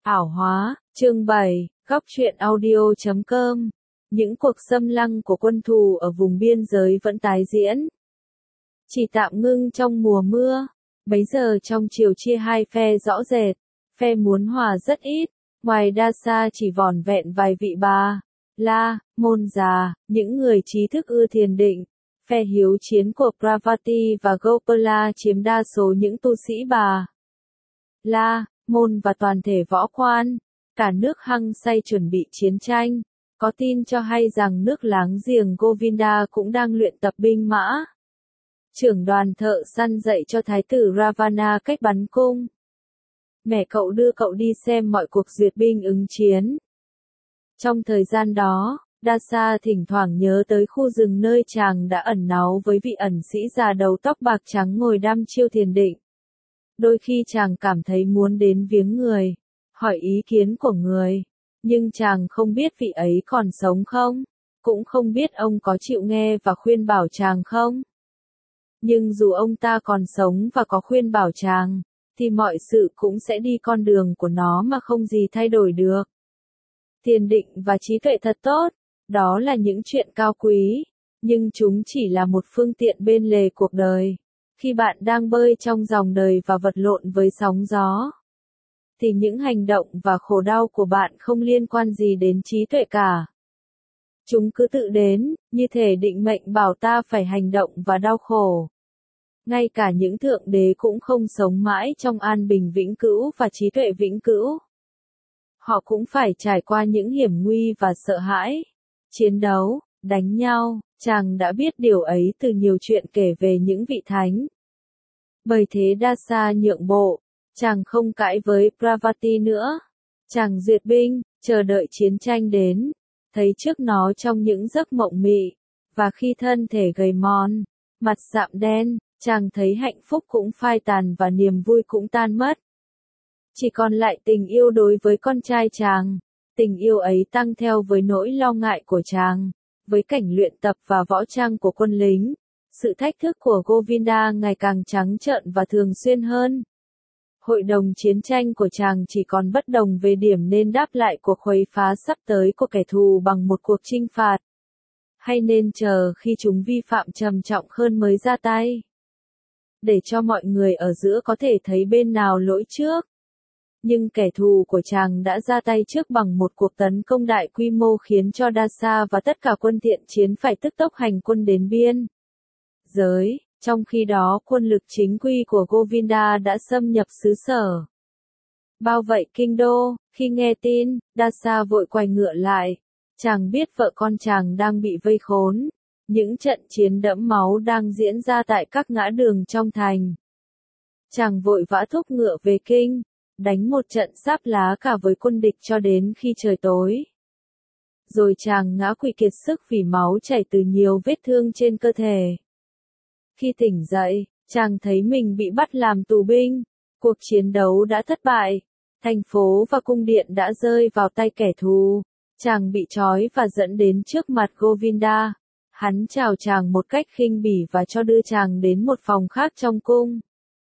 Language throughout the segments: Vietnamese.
Ảo hóa, chương 7, góc truyện audio.com. Những cuộc xâm lăng của quân thù ở vùng biên giới vẫn tái diễn. Chỉ tạm ngưng trong mùa mưa. Bấy giờ trong chiều chia hai phe rõ rệt. Phe muốn hòa rất ít. Ngoài Đa Sa chỉ vỏn vẹn vài vị Bà La Môn già, những người trí thức ưa thiền định. Phe hiếu chiến của Pravati và Gopala chiếm đa số những tu sĩ Bà La Môn và toàn thể võ quan. Cả nước hăng say chuẩn bị chiến tranh. Có tin cho hay rằng nước láng giềng Govinda cũng đang luyện tập binh mã. Trưởng đoàn thợ săn dạy cho thái tử Ravana cách bắn cung. Mẹ cậu đưa cậu đi xem mọi cuộc duyệt binh ứng chiến. Trong thời gian đó, Dasa thỉnh thoảng nhớ tới khu rừng nơi chàng đã ẩn náu với vị ẩn sĩ già đầu tóc bạc trắng ngồi đăm chiêu thiền định. Đôi khi chàng cảm thấy muốn đến viếng người, hỏi ý kiến của người, nhưng chàng không biết vị ấy còn sống không, cũng không biết ông có chịu nghe và khuyên bảo chàng không. Nhưng dù ông ta còn sống và có khuyên bảo chàng, thì mọi sự cũng sẽ đi con đường của nó mà không gì thay đổi được. Thiền định và trí tuệ thật tốt, đó là những chuyện cao quý, nhưng chúng chỉ là một phương tiện bên lề cuộc đời. Khi bạn đang bơi trong dòng đời và vật lộn với sóng gió, thì những hành động và khổ đau của bạn không liên quan gì đến trí tuệ cả. Chúng cứ tự đến, như thể định mệnh bảo ta phải hành động và đau khổ. Ngay cả những thượng đế cũng không sống mãi trong an bình vĩnh cửu và trí tuệ vĩnh cửu. Họ cũng phải trải qua những hiểm nguy và sợ hãi, chiến đấu, đánh nhau. Chàng đã biết điều ấy từ nhiều chuyện kể về những vị thánh. Bởi thế Dasa nhượng bộ, chàng không cãi với Pravati nữa. Chàng duyệt binh, chờ đợi chiến tranh đến, thấy trước nó trong những giấc mộng mị, và khi thân thể gầy mòn, mặt sạm đen, chàng thấy hạnh phúc cũng phai tàn và niềm vui cũng tan mất. Chỉ còn lại tình yêu đối với con trai chàng. Tình yêu ấy tăng theo với nỗi lo ngại của chàng, với cảnh luyện tập và võ trang của quân lính. Sự thách thức của Govinda ngày càng trắng trợn và thường xuyên hơn. Hội đồng chiến tranh của chàng chỉ còn bất đồng về điểm nên đáp lại cuộc khuấy phá sắp tới của kẻ thù bằng một cuộc chinh phạt, hay nên chờ khi chúng vi phạm trầm trọng hơn mới ra tay. Để cho mọi người ở giữa có thể thấy bên nào lỗi trước. Nhưng kẻ thù của chàng đã ra tay trước bằng một cuộc tấn công đại quy mô khiến cho Dasa và tất cả quân thiện chiến phải tức tốc hành quân đến biên giới. Trong khi đó quân lực chính quy của Govinda đã xâm nhập xứ sở, bao vây kinh đô. Khi nghe tin, Dasa vội quay ngựa lại. Chàng biết vợ con chàng đang bị vây khốn. Những trận chiến đẫm máu đang diễn ra tại các ngã đường trong thành. Chàng vội vã thúc ngựa về kinh, đánh một trận sáp lá cả với quân địch cho đến khi trời tối. Rồi chàng ngã quỵ kiệt sức vì máu chảy từ nhiều vết thương trên cơ thể. Khi tỉnh dậy, chàng thấy mình bị bắt làm tù binh. Cuộc chiến đấu đã thất bại. Thành phố và cung điện đã rơi vào tay kẻ thù. Chàng bị trói và dẫn đến trước mặt Govinda. Hắn chào chàng một cách khinh bỉ và cho đưa chàng đến một phòng khác trong cung.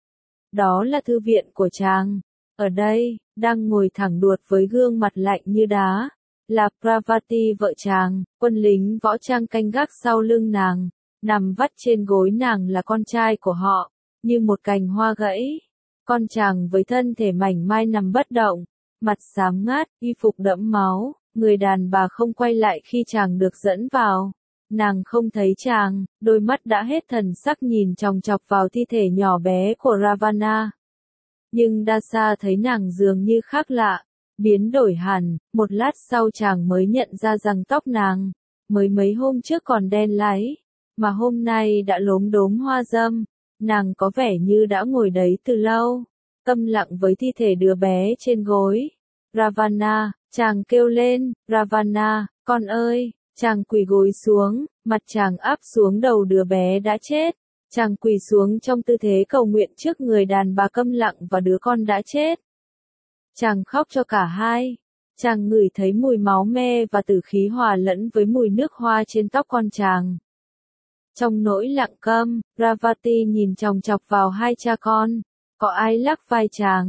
Đó là thư viện của chàng. Ở đây, đang ngồi thẳng đuột với gương mặt lạnh như đá, là Pravati vợ chàng. Quân lính võ trang canh gác sau lưng nàng. Nằm vắt trên gối nàng là con trai của họ, như một cành hoa gãy. Con chàng với thân thể mảnh mai nằm bất động, mặt xám ngát, y phục đẫm máu. Người đàn bà không quay lại khi chàng được dẫn vào. Nàng không thấy chàng, đôi mắt đã hết thần sắc nhìn chòng chọc vào thi thể nhỏ bé của Ravana. Nhưng Dasa thấy nàng dường như khác lạ, biến đổi hẳn. Một lát sau chàng mới nhận ra rằng tóc nàng, mới mấy hôm trước còn đen láy, mà hôm nay đã lốm đốm hoa râm. Nàng có vẻ như đã ngồi đấy từ lâu, câm lặng với thi thể đứa bé trên gối. Ravana, chàng kêu lên, Ravana, con ơi. Chàng quỳ gối xuống, mặt chàng áp xuống đầu đứa bé đã chết. Chàng quỳ xuống trong tư thế cầu nguyện trước người đàn bà câm lặng và đứa con đã chết. Chàng khóc cho cả hai. Chàng ngửi thấy mùi máu me và tử khí hòa lẫn với mùi nước hoa trên tóc con chàng. Trong nỗi lặng câm, Ravati nhìn chòng chọc vào hai cha con. Có ai lắc vai chàng,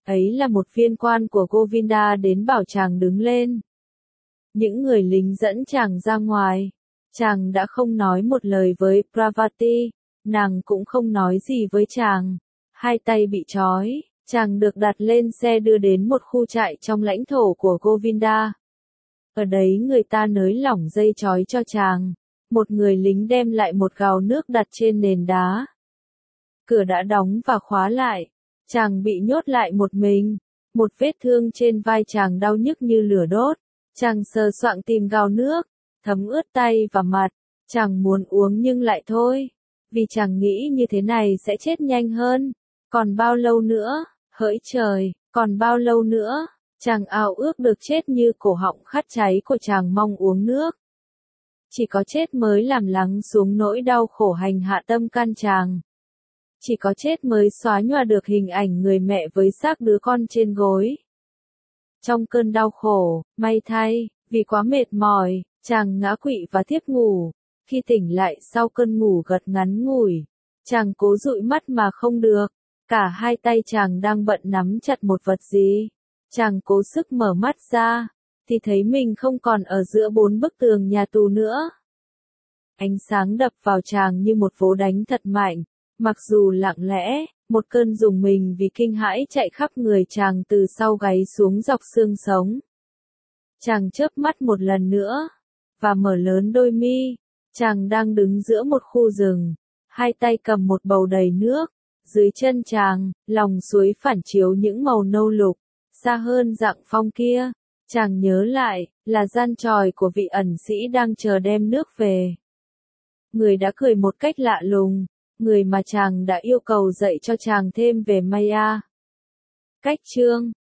Ấy là một viên quan của Govinda đến bảo chàng đứng lên. Những người lính dẫn chàng ra ngoài. Chàng đã không nói một lời với Parvati, nàng cũng không nói gì với chàng. Hai tay bị trói, chàng được đặt lên xe đưa đến một khu trại trong lãnh thổ của Govinda. Ở đấy người ta nới lỏng dây trói cho chàng. Một người lính đem lại một gáo nước đặt trên nền đá. Cửa đã đóng và khóa lại. Chàng bị nhốt lại một mình. Một vết thương trên vai chàng đau nhức như lửa đốt. Chàng sờ soạng tìm gáo nước, thấm ướt tay và mặt. Chàng muốn uống nhưng lại thôi. Vì chàng nghĩ như thế này sẽ chết nhanh hơn. Còn bao lâu nữa? Hỡi trời, còn bao lâu nữa? Chàng ao ước được chết như cổ họng khát cháy của chàng mong uống nước. Chỉ có chết mới làm lắng xuống nỗi đau khổ hành hạ tâm can chàng. Chỉ có chết mới xóa nhòa được hình ảnh người mẹ với xác đứa con trên gối. Trong cơn đau khổ, may thay, vì quá mệt mỏi, chàng ngã quỵ và thiếp ngủ. Khi tỉnh lại sau cơn ngủ gật ngắn ngủi, chàng cố dụi mắt mà không được. Cả hai tay chàng đang bận nắm chặt một vật gì. Chàng cố sức mở mắt ra, thì thấy mình không còn ở giữa bốn bức tường nhà tù nữa. Ánh sáng đập vào chàng như một vố đánh thật mạnh, mặc dù lặng lẽ, một cơn rùng mình vì kinh hãi chạy khắp người chàng từ sau gáy xuống dọc xương sống. Chàng chớp mắt một lần nữa, và mở lớn đôi mi. Chàng đang đứng giữa một khu rừng, hai tay cầm một bầu đầy nước. Dưới chân chàng, lòng suối phản chiếu những màu nâu lục. Xa hơn rặng phong kia, chàng nhớ lại, là gian tròi của vị ẩn sĩ đang chờ đem nước về. Người đã cười một cách lạ lùng, người mà chàng đã yêu cầu dạy cho chàng thêm về Maya. Cách chương